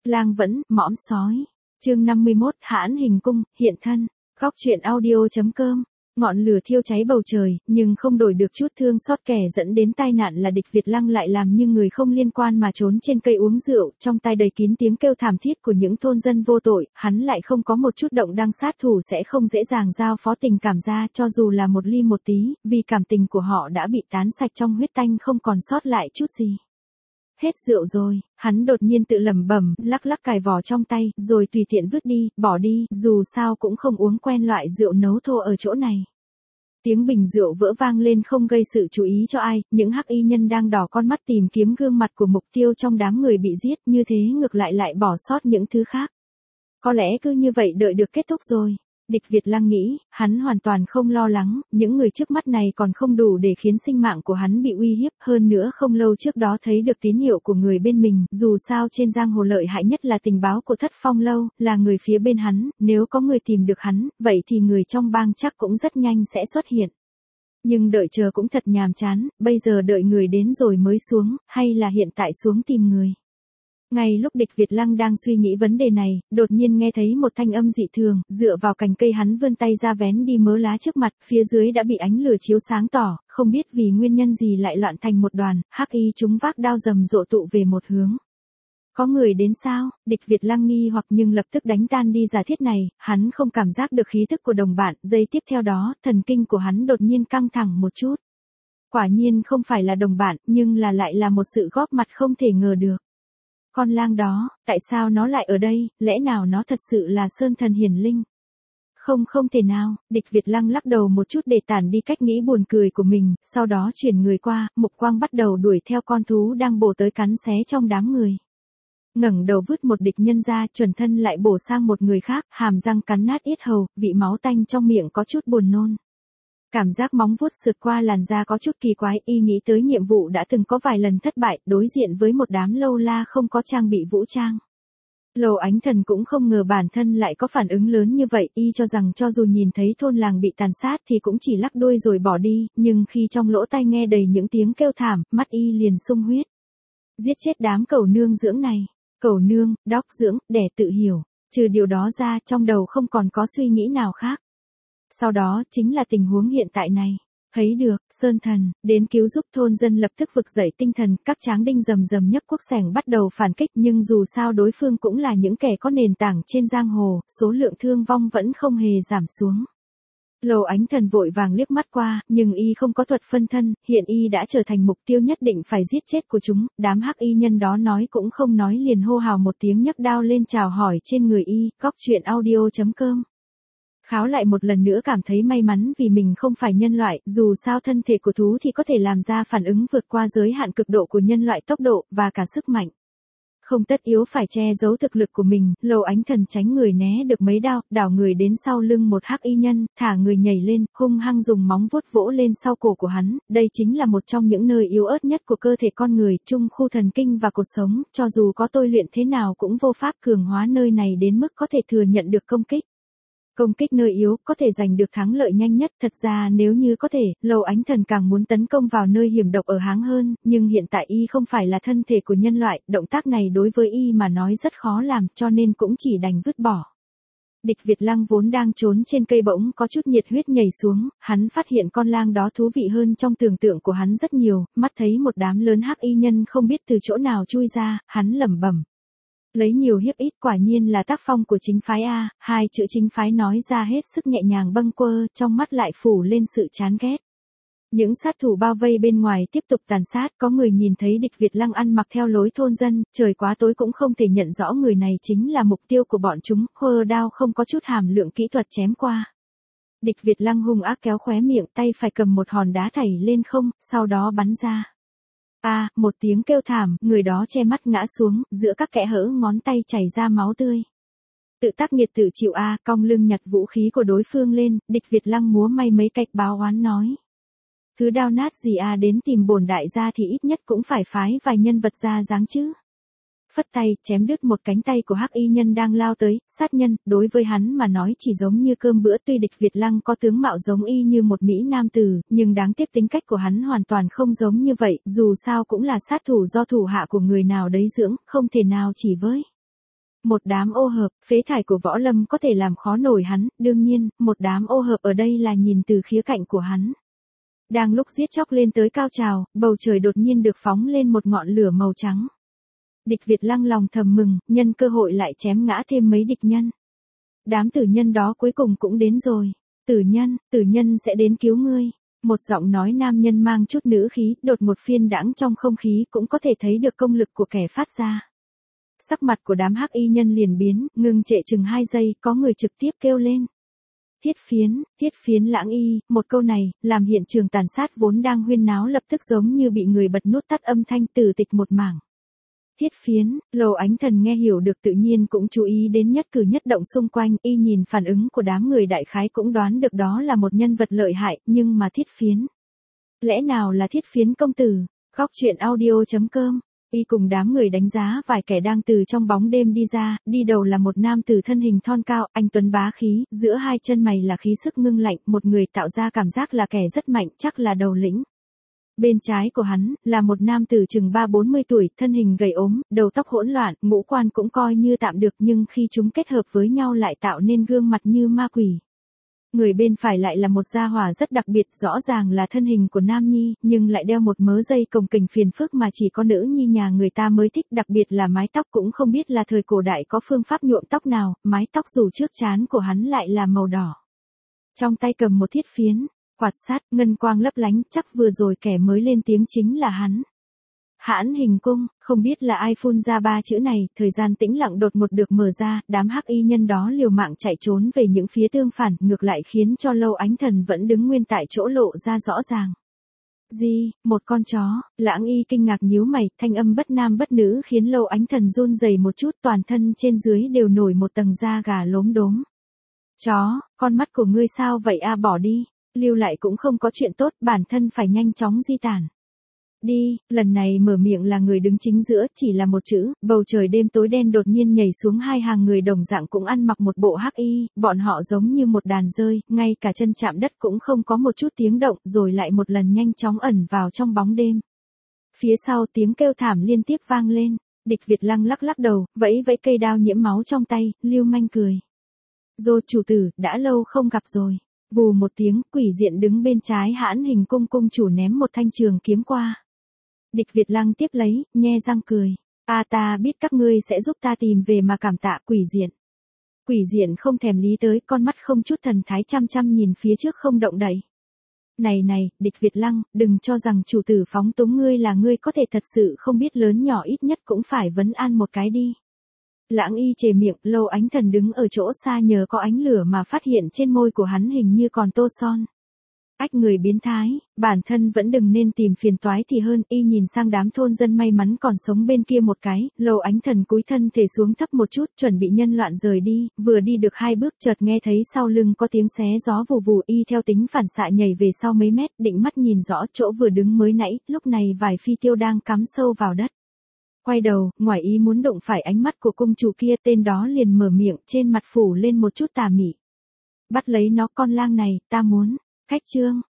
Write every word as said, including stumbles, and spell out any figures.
Lang vẫn, mõm sói. Chương năm mươi mốt, Hãn Hình Cung, hiện thân. Góc truyện audio.com. Ngọn lửa thiêu cháy bầu trời, nhưng không đổi được chút thương xót kẻ dẫn đến tai nạn là địch Việt Lăng lại làm như người không liên quan mà trốn trên cây uống rượu, trong tai đầy kín tiếng kêu thảm thiết của những thôn dân vô tội, hắn lại không có một chút động đăng sát thủ sẽ không dễ dàng giao phó tình cảm ra cho dù là một ly một tí, vì cảm tình của họ đã bị tán sạch trong huyết tanh không còn sót lại chút gì. Hết rượu rồi, hắn đột nhiên tự lẩm bẩm, lắc lắc cài vỏ trong tay, rồi tùy tiện vứt đi, bỏ đi, dù sao cũng không uống quen loại rượu nấu thô ở chỗ này. Tiếng bình rượu vỡ vang lên không gây sự chú ý cho ai, những hắc y nhân đang đỏ con mắt tìm kiếm gương mặt của mục tiêu trong đám người bị giết, như thế ngược lại lại bỏ sót những thứ khác. Có lẽ cứ như vậy đợi được kết thúc rồi. Địch Việt Lăng nghĩ, hắn hoàn toàn không lo lắng, những người trước mắt này còn không đủ để khiến sinh mạng của hắn bị uy hiếp, hơn nữa không lâu trước đó thấy được tín hiệu của người bên mình, dù sao trên giang hồ lợi hại nhất là tình báo của Thất Phong Lâu, là người phía bên hắn, nếu có người tìm được hắn, vậy thì người trong bang chắc cũng rất nhanh sẽ xuất hiện. Nhưng đợi chờ cũng thật nhàm chán, bây giờ đợi người đến rồi mới xuống, hay là hiện tại xuống tìm người. Ngay lúc địch Việt Lăng đang suy nghĩ vấn đề này, đột nhiên nghe thấy một thanh âm dị thường, dựa vào cành cây hắn vươn tay ra vén đi mớ lá trước mặt, phía dưới đã bị ánh lửa chiếu sáng tỏ, không biết vì nguyên nhân gì lại loạn thành một đoàn, hắc y chúng vác đao rầm rộ tụ về một hướng. Có người đến sao? Địch Việt Lăng nghi hoặc nhưng lập tức đánh tan đi giả thiết này, hắn không cảm giác được khí tức của đồng bạn, giây tiếp theo đó, thần kinh của hắn đột nhiên căng thẳng một chút. Quả nhiên không phải là đồng bạn, nhưng là lại là một sự góp mặt không thể ngờ được. Con lang đó, tại sao nó lại ở đây, lẽ nào nó thật sự là Sơn Thần Hiển Linh? Không không thể nào, địch Việt Lăng lắc đầu một chút để tản đi cách nghĩ buồn cười của mình, sau đó chuyển người qua, mục quang bắt đầu đuổi theo con thú đang bổ tới cắn xé trong đám người. Ngẩng đầu vứt một địch nhân ra, chuẩn thân lại bổ sang một người khác, hàm răng cắn nát yết hầu, vị máu tanh trong miệng có chút buồn nôn. Cảm giác móng vuốt sượt qua làn da có chút kỳ quái, y nghĩ tới nhiệm vụ đã từng có vài lần thất bại, đối diện với một đám lâu la không có trang bị vũ trang. Lầu Ánh Thần cũng không ngờ bản thân lại có phản ứng lớn như vậy, y cho rằng cho dù nhìn thấy thôn làng bị tàn sát thì cũng chỉ lắc đuôi rồi bỏ đi, nhưng khi trong lỗ tai nghe đầy những tiếng kêu thảm, mắt y liền sung huyết. Giết chết đám cẩu nương dưỡng này, cẩu nương, đóc dưỡng, đẻ tự hiểu, trừ điều đó ra trong đầu không còn có suy nghĩ nào khác. Sau đó, chính là tình huống hiện tại này. Thấy được, Sơn Thần, đến cứu giúp thôn dân lập tức vực dậy tinh thần, các tráng đinh rầm rầm nhấc cuốc sẻng bắt đầu phản kích, nhưng dù sao đối phương cũng là những kẻ có nền tảng trên giang hồ, số lượng thương vong vẫn không hề giảm xuống. Lầu Ánh Thần vội vàng liếc mắt qua, nhưng y không có thuật phân thân, hiện y đã trở thành mục tiêu nhất định phải giết chết của chúng, đám hắc y nhân đó nói cũng không nói liền hô hào một tiếng nhấc đao lên chào hỏi trên người y, góc truyện audio.com. Kháo lại một lần nữa cảm thấy may mắn vì mình không phải nhân loại, dù sao thân thể của thú thì có thể làm ra phản ứng vượt qua giới hạn cực độ của nhân loại tốc độ, và cả sức mạnh. Không tất yếu phải che giấu thực lực của mình, Lầu Ánh Thần tránh người né được mấy đao, đảo người đến sau lưng một hắc y nhân, thả người nhảy lên, hung hăng dùng móng vuốt vỗ lên sau cổ của hắn, đây chính là một trong những nơi yếu ớt nhất của cơ thể con người, trung khu thần kinh và cột sống, cho dù có tôi luyện thế nào cũng vô pháp cường hóa nơi này đến mức có thể thừa nhận được công kích. Công kích nơi yếu, có thể giành được thắng lợi nhanh nhất, thật ra nếu như có thể, Lầu Ánh Thần càng muốn tấn công vào nơi hiểm độc ở háng hơn, nhưng hiện tại y không phải là thân thể của nhân loại, động tác này đối với y mà nói rất khó làm, cho nên cũng chỉ đành vứt bỏ. Địch Việt Lăng vốn đang trốn trên cây bỗng có chút nhiệt huyết nhảy xuống, hắn phát hiện con lang đó thú vị hơn trong tưởng tượng của hắn rất nhiều, mắt thấy một đám lớn hắc y nhân không biết từ chỗ nào chui ra, hắn lẩm bẩm. Lấy nhiều hiếp ít, quả nhiên là tác phong của chính phái A, hai chữ chính phái nói ra hết sức nhẹ nhàng bâng quơ, trong mắt lại phủ lên sự chán ghét. Những sát thủ bao vây bên ngoài tiếp tục tàn sát, có người nhìn thấy địch Việt Lăng ăn mặc theo lối thôn dân, trời quá tối cũng không thể nhận rõ người này chính là mục tiêu của bọn chúng, hơ đao không có chút hàm lượng kỹ thuật chém qua. Địch Việt Lăng hung ác kéo khóe miệng, tay phải cầm một hòn đá thảy lên không, sau đó bắn ra. A, à, một tiếng kêu thảm, người đó che mắt ngã xuống, giữa các kẽ hở ngón tay chảy ra máu tươi. Tự tác nghiệt tự chịu a, à, cong lưng nhặt vũ khí của đối phương lên, địch Việt Lăng múa may mấy cạch báo oán nói. Thứ đao nát gì a, à, đến tìm bổn đại gia thì ít nhất cũng phải phái vài nhân vật ra dáng chứ. Phất tay, chém đứt một cánh tay của hắc y nhân đang lao tới, sát nhân, đối với hắn mà nói chỉ giống như cơm bữa, tuy địch Việt Lăng có tướng mạo giống y như một mỹ nam tử, nhưng đáng tiếc tính cách của hắn hoàn toàn không giống như vậy, dù sao cũng là sát thủ do thủ hạ của người nào đấy dưỡng, không thể nào chỉ với. Một đám ô hợp, phế thải của võ lâm có thể làm khó nổi hắn, đương nhiên, một đám ô hợp ở đây là nhìn từ khía cạnh của hắn. Đang lúc giết chóc lên tới cao trào, bầu trời đột nhiên được phóng lên một ngọn lửa màu trắng. Địch Việt Lăng lòng thầm mừng, nhân cơ hội lại chém ngã thêm mấy địch nhân. Đám tử nhân đó cuối cùng cũng đến rồi. Tử nhân, tử nhân sẽ đến cứu ngươi. Một giọng nói nam nhân mang chút nữ khí, đột một phiên đãng trong không khí cũng có thể thấy được công lực của kẻ phát ra. Sắc mặt của đám hắc y nhân liền biến, ngừng trệ chừng hai giây, có người trực tiếp kêu lên. Thiết phiến, thiết phiến lãng y, một câu này, làm hiện trường tàn sát vốn đang huyên náo lập tức giống như bị người bật nút tắt âm thanh tử tịch một mảng. Thiết phiến, Lâu Ánh Thần nghe hiểu được tự nhiên cũng chú ý đến nhất cử nhất động xung quanh, y nhìn phản ứng của đám người đại khái cũng đoán được đó là một nhân vật lợi hại, nhưng mà thiết phiến. Lẽ nào là thiết phiến công tử? Góc truyện audio chấm com. Y cùng đám người đánh giá vài kẻ đang từ trong bóng đêm đi ra, đi đầu là một nam tử thân hình thon cao, anh tuấn bá khí, giữa hai chân mày là khí sức ngưng lạnh, một người tạo ra cảm giác là kẻ rất mạnh, chắc là đầu lĩnh. Bên trái của hắn, là một nam tử chừng ba bốn mươi tuổi, thân hình gầy ốm, đầu tóc hỗn loạn, ngũ quan cũng coi như tạm được nhưng khi chúng kết hợp với nhau lại tạo nên gương mặt như ma quỷ. Người bên phải lại là một gia hỏa rất đặc biệt, rõ ràng là thân hình của nam nhi, nhưng lại đeo một mớ dây cồng kềnh phiền phức mà chỉ có nữ nhi nhà người ta mới thích, đặc biệt là mái tóc cũng không biết là thời cổ đại có phương pháp nhuộm tóc nào, mái tóc rủ trước trán của hắn lại là màu đỏ. Trong tay cầm một thiết phiến, quạt sát, ngân quang lấp lánh, chắc vừa rồi kẻ mới lên tiếng chính là hắn. Hãn Hình Cung, không biết là ai phun ra ba chữ này, thời gian tĩnh lặng đột ngột được mở ra, đám hắc y nhân đó liều mạng chạy trốn về những phía tương phản, ngược lại khiến cho Lâu Ánh Thần vẫn đứng nguyên tại chỗ lộ ra rõ ràng. Gì, một con chó, Lãng Y kinh ngạc nhíu mày, thanh âm bất nam bất nữ khiến Lâu Ánh Thần run rẩy một chút, toàn thân trên dưới đều nổi một tầng da gà lốm đốm. Chó, con mắt của ngươi sao vậy a, bỏ đi, lưu lại cũng không có chuyện tốt, bản thân phải nhanh chóng di tản. Đi, lần này mở miệng là người đứng chính giữa, chỉ là một chữ, bầu trời đêm tối đen đột nhiên nhảy xuống hai hàng người đồng dạng cũng ăn mặc một bộ hắc y, bọn họ giống như một đàn dơi, ngay cả chân chạm đất cũng không có một chút tiếng động, rồi lại một lần nhanh chóng ẩn vào trong bóng đêm. Phía sau tiếng kêu thảm liên tiếp vang lên, Địch Việt Lăng lắc lắc đầu, vẫy vẫy cây đao nhiễm máu trong tay, lưu manh cười. Rồi chủ tử, đã lâu không gặp rồi. Vù một tiếng, quỷ diện đứng bên trái Hãn Hình Cung cung chủ ném một thanh trường kiếm qua. Địch Việt Lăng tiếp lấy, nhe răng cười. A ta biết các ngươi sẽ giúp ta tìm về mà cảm tạ quỷ diện. Quỷ diện không thèm lý tới, con mắt không chút thần thái chăm chăm nhìn phía trước không động đậy. Này này, Địch Việt Lăng, đừng cho rằng chủ tử phóng túng ngươi là ngươi có thể thật sự không biết lớn nhỏ, ít nhất cũng phải vấn an một cái đi. Lãng Y chề miệng, Lâu Ánh Thần đứng ở chỗ xa nhờ có ánh lửa mà phát hiện trên môi của hắn hình như còn tô son. Ách người biến thái, bản thân vẫn đừng nên tìm phiền toái thì hơn, y nhìn sang đám thôn dân may mắn còn sống bên kia một cái, Lâu Ánh Thần cúi thân thể xuống thấp một chút, chuẩn bị nhân loạn rời đi, vừa đi được hai bước chợt nghe thấy sau lưng có tiếng xé gió vù vù, y theo tính phản xạ nhảy về sau mấy mét, định mắt nhìn rõ chỗ vừa đứng mới nãy, lúc này vài phi tiêu đang cắm sâu vào đất. Quay đầu, ngoài ý muốn đụng phải ánh mắt của cung chủ kia, tên đó liền mở miệng, trên mặt phủ lên một chút tà mị. Bắt lấy nó con lang này, ta muốn. Khách trương,